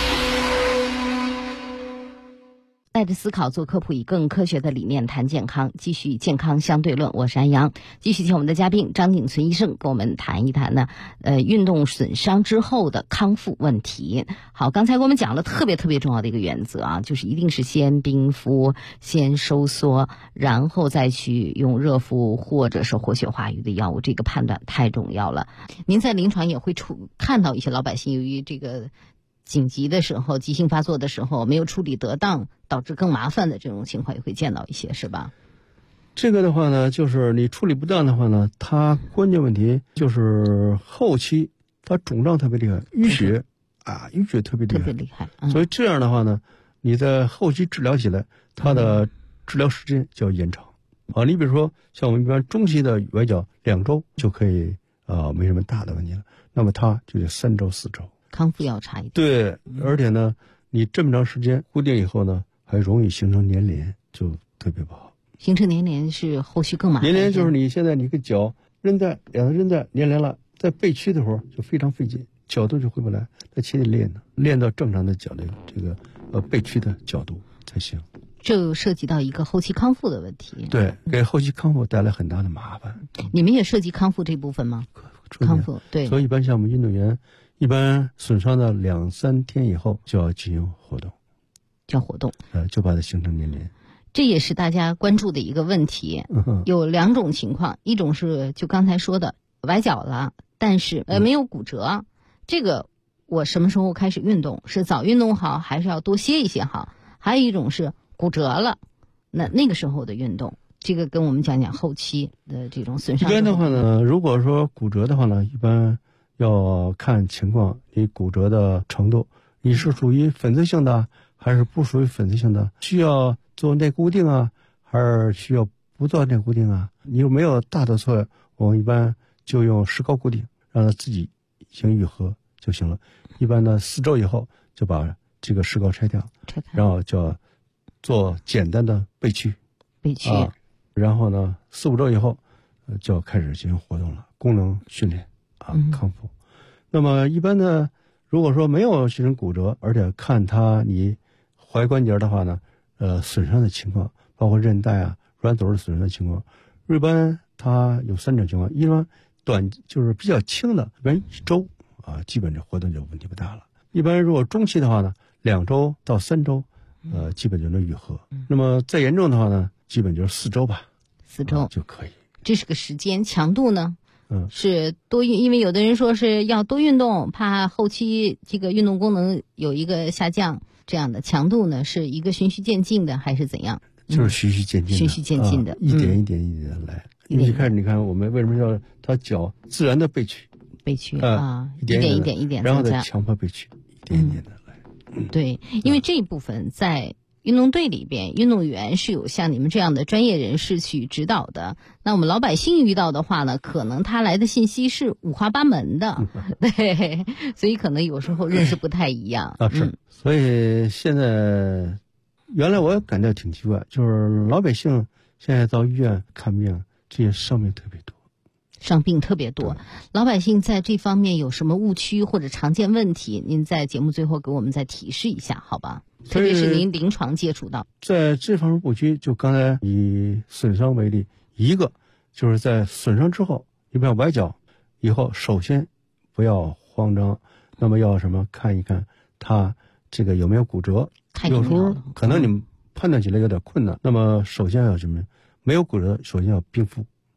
带着思考做科普，以更科学的理念谈健康，继续健康相对论。我是安阳，继续请我们的嘉宾张景存医生跟我们谈一谈呢，运动损伤之后的康复问题。好，刚才给我们讲了特别重要的一个原则就是一定是先冰敷，先收缩，然后再去用热敷或者是活血化瘀的药物，这个判断太重要了。您在临床也会看到一些老百姓由于这个紧急的时候，急性发作的时候没有处理得当，导致更麻烦的这种情况也会见到一些，是吧？ 这个的话呢，就是你处理不当的话呢，它关键问题就是后期它肿胀特别厉害，淤血特别厉害，所以这样的话呢，你在后期治疗起来，它的治疗时间就要延长你比如说像我们一般中期的崴脚2周就可以没什么大的问题了，那么它就得3周4周。 康复要差一点。 对，而且呢，你这么长时间固定以后呢，还容易形成粘连，就特别不好。 形成粘连是后续更麻烦。 粘连就是你现在你个脚两条韧带粘连了，在背屈的时候就非常费劲，角度就回不来，在前得练到正常的脚的这个背屈的角度才行。 这涉及到一个后期康复的问题。 对，给后期康复带来很大的麻烦。 你们也涉及康复这部分吗？康复，对。 所以一般像我们运动员，一般损伤的2-3天以后就要进行活动，就把它形成粘连。 这也是大家关注的一个问题。有2种情况，一种是就刚才说的崴脚了，但是没有骨折，这个我什么时候开始运动？是早运动好，还是要多歇一歇好？还有一种是骨折了，那个时候的运动，这个跟我们讲讲后期的这种损伤。 一般的话呢，如果说骨折的话呢，一般要看情况，你骨折的程度，你是属于粉碎性的还是不属于粉碎性的？需要做内固定还是需要不做内固定你有没有大的错，我们一般就用石膏固定，让它自己行愈合就行了。一般呢4周以后就把这个石膏拆掉，然后就要做简单的背屈，然后呢4-5周以后就要开始进行活动了，功能训练康复。那么一般呢，如果说没有形成骨折，而且看你踝关节的话呢，损伤的情况，包括韧带软组织损伤的情况，一般它有3种情况。一般短就是比较轻的，一般1周基本这活动就问题不大了。一般如果中期的话呢，2周到3周，基本就能愈合。那么再严重的话呢，基本就是4周吧，4周就可以。 这是个时间。强度呢？是多运，因为有的人说是要多运动，怕后期这个运动功能有一个下降，这样的强度呢是一个循序渐进的还是怎样？ 就是循序渐进的，一点一点来。一开始你看我们为什么要他脚自然的背屈一点一点， 然后再强迫背屈，一点一点的来。 对，因为这一部分在运动队里边，运动员是有像你们这样的专业人士去指导的。那我们老百姓遇到的话呢，可能他来的信息是五花八门的，对，所以可能有时候认识不太一样。 是，所以现在原来我也感到挺奇怪，就是老百姓现在到医院看病，这些伤病特别多。老百姓在这方面有什么误区或者常见问题？您在节目最后给我们再提示一下，好吧？特别是您临床接触到，在这方面误区，就刚才以损伤为例，一个就是在损伤之后，你比如崴脚以后，首先不要慌张，那么要什么看一看它这个有没有骨折。有时候可能你们判断起来有点困难，那么首先要什么？没有骨折，首先要冰敷。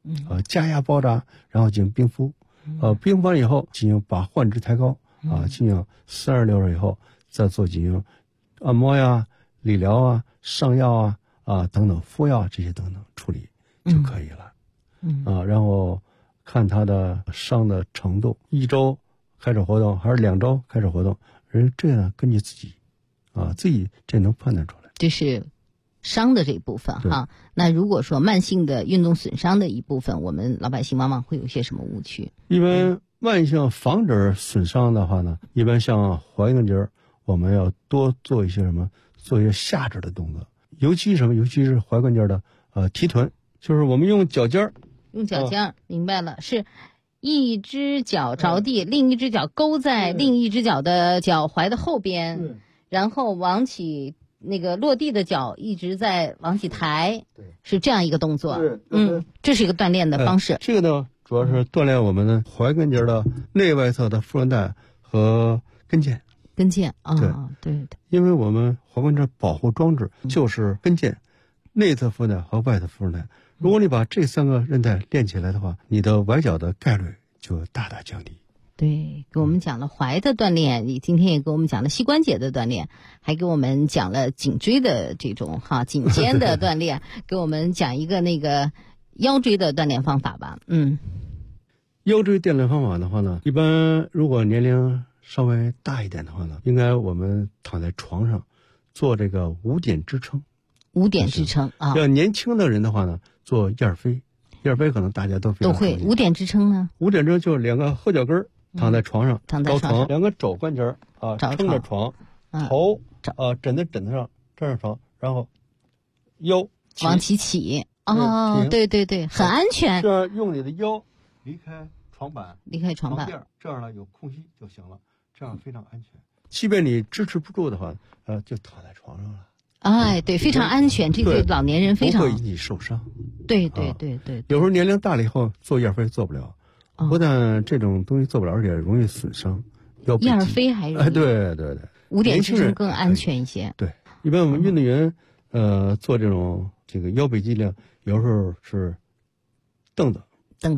加压包扎，然后进行冰敷，冰敷完以后进行把患肢抬高，进行46周以后再做进行按摩呀、理疗啊、上药等等敷药这些等等处理就可以了，然后看他的伤的程度，1周开始活动还是2周开始活动，这样根据自己，自己这能判断出来。 这是伤的这一部分哈。那如果说慢性的运动损伤的一部分，我们老百姓往往会有些什么误区？ 一般慢性防止损伤的话呢，一般像踝关节，我们要多做一些什么？做一些下肢的动作，尤其是踝关节的提臀，就是我们用脚尖儿。 用脚尖，明白了，是一只脚着地，另一只脚勾在另一只脚的脚踝的后边，然后往起那个落地的脚一直在往起抬，是这样一个动作。这是一个锻炼的方式。 这个呢，主要是锻炼我们的踝关节的内外侧的副韧带和跟腱。对，因为我们踝关节保护装置就是跟腱、内侧副韧带和外侧副韧带。如果你把这3个韧带练起来的话，你的崴脚的概率就大大降低。 对，给我们讲了踝的锻炼，你今天也给我们讲了膝关节的锻炼，还给我们讲了颈椎的这种颈肩的锻炼，给我们讲一个那个腰椎的锻炼方法吧。 腰椎锻炼方法的话呢，一般如果年龄稍微大一点的话呢，应该我们躺在床上做这个5点支撑。 5点支撑啊！ 要年轻的人的话呢，做燕飞可能大家都会。5点支撑呢 ？5点支撑就是2个后脚跟躺在床上，高床，2个肘关节撑着床，头枕在枕头上，站上床，然后腰往起。对，很安全。 这样用你的腰离开床板，这样呢有空隙就行了，这样非常安全。即便你支持不住的话，就躺在床上了。 对，非常安全，这对老年人非常不会引起受伤。 对， 有时候年龄大了以后做燕飞做不了，不但这种东西做不了，而且容易损伤腰背。 燕飞还容易。 对 5点支撑更安全一些。 对，一般我们运动员做这个腰背肌力，有时候是凳子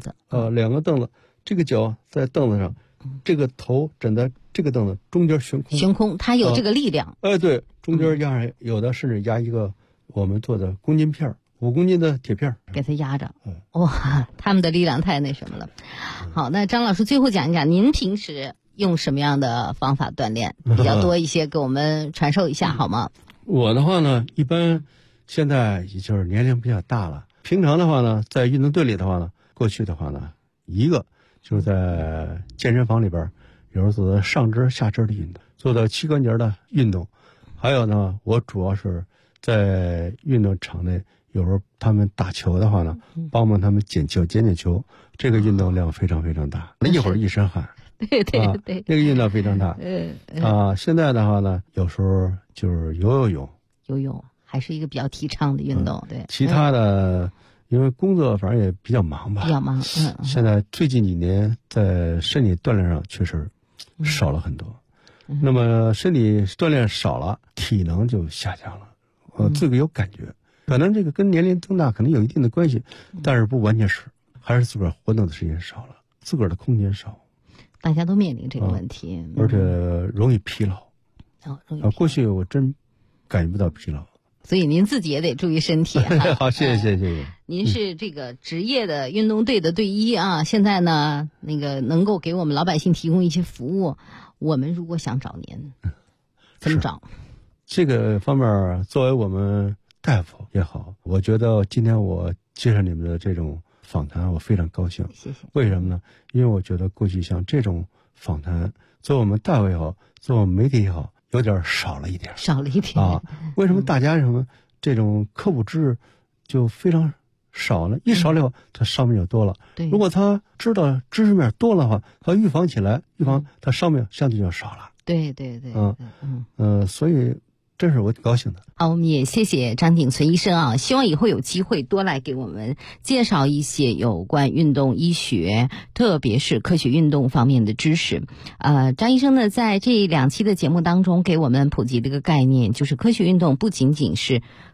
，2个凳子，这个脚在凳子上，这个头枕在这个凳子中间悬空， 它有这个力量。 对，中间压上，有的甚至压一个我们做的公斤片，5公斤的铁片， 给它压着。哇，他们的力量太那什么了。好，那张老师最后讲一讲，您平时用什么样的方法锻炼比较多一些，给我们传授一下好吗？ 我的话呢，一般现在也就是年龄比较大了，平常的话呢，在运动队里的话呢，过去的话呢，一个就是在健身房里边，有时候做的上肢下肢的运动，做的膝关节的运动，还有呢，我主要是在运动场内，有时候他们打球的话呢，帮忙他们捡球，这个运动量非常非常大，一会儿一身汗。 对， 这个运动非常大。现在的话呢，有时候就是游泳还是一个比较提倡的运动。对， 其他的因为工作反正也比较忙吧，现在最近几年在身体锻炼上确实少了很多。那么身体锻炼少了，体能就下降了。自个有感觉，可能这个跟年龄增大可能有一定的关系，但是不完全是，还是自个儿活动的时间少了，自个儿的空间少。 大家都面临这个问题， 而且容易疲劳。过去我真感觉不到疲劳。 所以您自己也得注意身体。 好，谢谢。 您是这个职业的运动队的队医啊，现在呢，那个能够给我们老百姓提供一些服务。我们如果想找您，怎么找？ 这个方面，作为我们大夫也好，我觉得今天我接受你们的这种访谈，我非常高兴。 谢谢。 为什么呢？因为我觉得过去像这种访谈，做我们大夫也好，做我们媒体也好，有点少了一点啊。为什么大家这种科普知识就非常少呢？一少了以后，它伤病就多了。如果他知道知识面多了的话，他预防起来，他伤病相对就少了。 对。 所以真是我挺高兴的。 好，我们也谢谢张鼎存医生啊，希望以后有机会多来给我们介绍一些有关运动医学，特别是科学运动方面的知识。张医生呢，在这2期的节目当中给我们普及了一个概念，就是科学运动不仅仅是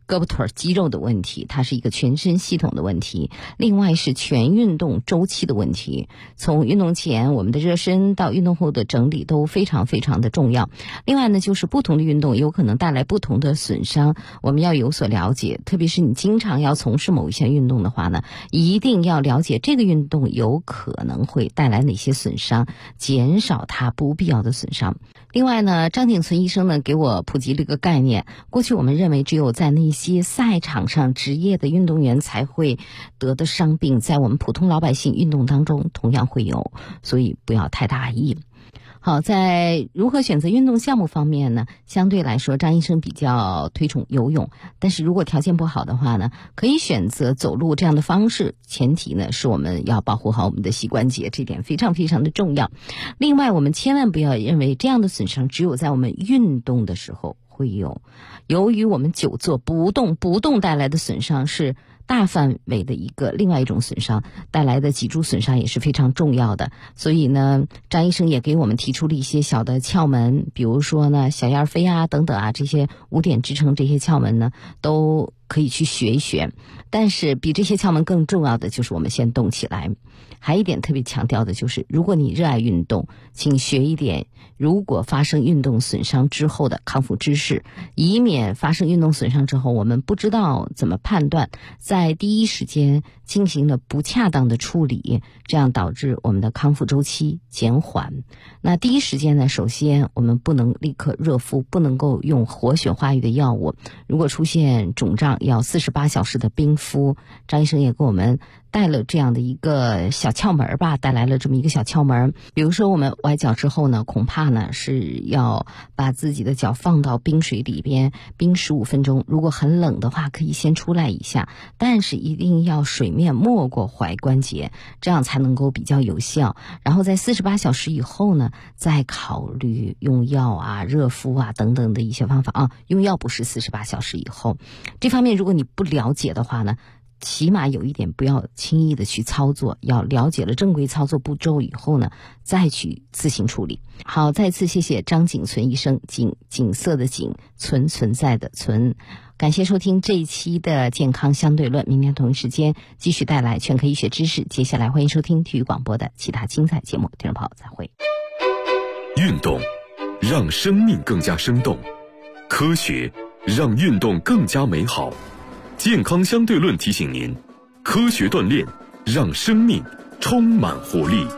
胳膊腿肌肉的问题，它是一个全身系统的问题。另外是全运动周期的问题，从运动前我们的热身到运动后的整理都非常非常的重要。另外呢，就是不同的运动有可能带来不同的损伤，我们要有所了解。特别是你经常要从事某一项运动的话呢，一定要了解这个运动有可能会带来哪些损伤，减少它不必要的损伤。另外呢，张景存医生呢给我普及了一个概念，过去我们认为只有在那些赛场上职业的运动员才会得的伤病，在我们普通老百姓运动当中同样会有，所以不要太大意。好，在如何选择运动项目方面呢，相对来说张医生比较推崇游泳，但是如果条件不好的话呢，可以选择走路这样的方式，前提呢是我们要保护好我们的膝关节，这点非常非常的重要。另外我们千万不要认为这样的损伤只有在我们运动的时候会有，由于我们久坐不动带来的损伤是大范围的另外一种损伤，带来的脊柱损伤也是非常重要的。所以呢，张医生也给我们提出了一些小的窍门，比如说呢小燕飞啊等等啊，这些5点支撑这些窍门呢都可以去学一学。但是比这些窍门更重要的就是我们先动起来。还一点特别强调的就是，如果你热爱运动，请学一点如果发生运动损伤之后的康复知识，以免发生运动损伤之后我们不知道怎么判断，在第一时间进行了不恰当的处理，这样导致我们的康复周期减缓。那第一时间呢，首先我们不能立刻热敷，不能够用活血化瘀的药物，如果出现肿胀要48小时的冰敷。张医生也给我们带了这样的一个小窍门吧，带来了这么一个小窍门。比如说我们崴脚之后呢，恐怕呢是要把自己的脚放到冰水里边冰15分钟，如果很冷的话可以先出来一下，但是一定要水面没过踝关节，这样才能够比较有效。然后在48小时以后呢，再考虑用药啊、热敷啊等等的一些方法啊。用药不是48小时以后，这方面如果你不了解的话呢，起码有一点不要轻易的去操作，要了解了正规操作步骤以后呢，再去自行处理。好，再次谢谢张景存医生，景色的景，存在的存。感谢收听这一期的健康相对论，明天同一时间继续带来全科医学知识。接下来欢迎收听体育广播的其他精彩节目，听众朋友再会。 运动让生命更加生动，科学让运动更加美好。健康相对论提醒您，科学锻炼让生命充满活力。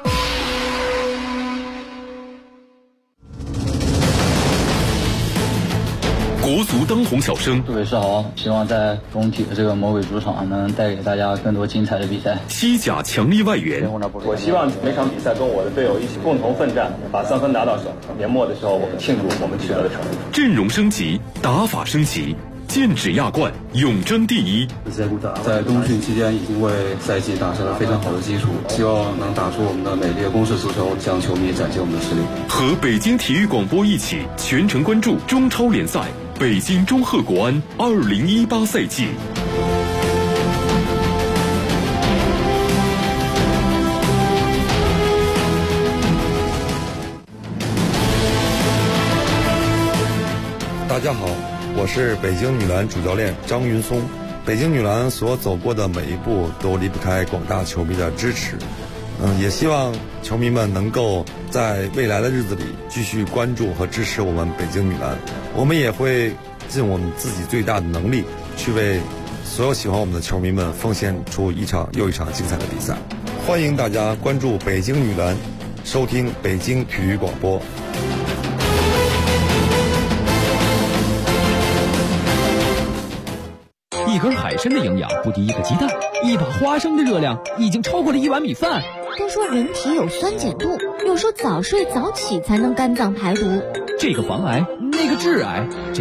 国足当红小生， 各位是好，希望在中体的这个魔鬼主场能带给大家更多精彩的比赛。 西甲强力外援， 我希望每场比赛跟我的队友一起共同奋战，把3分拿到手。年末的时候，我们庆祝我们取得的成绩。 阵容升级，打法升级，剑指亚冠，永争第一。 在冬训期间已经为赛季打下了非常好的基础，希望能打出我们的美丽的攻势足球，向球迷展现我们的实力。 和北京体育广播一起全程关注中超联赛北京中赫国安2018赛季。 大家好，我是北京女篮主教练张云松。北京女篮所走过的每一步都离不开广大球迷的支持。也希望球迷们能够在未来的日子里继续关注和支持我们北京女篮。我们也会尽我们自己最大的能力，去为所有喜欢我们的球迷们奉献出一场又一场精彩的比赛。欢迎大家关注北京女篮，收听北京体育广播。 一根海参的营养不敌一个鸡蛋，一把花生的热量已经超过了1碗米饭。 都说人体有酸碱度，有时候早睡早起才能肝脏排毒。 这个防癌，那个致癌。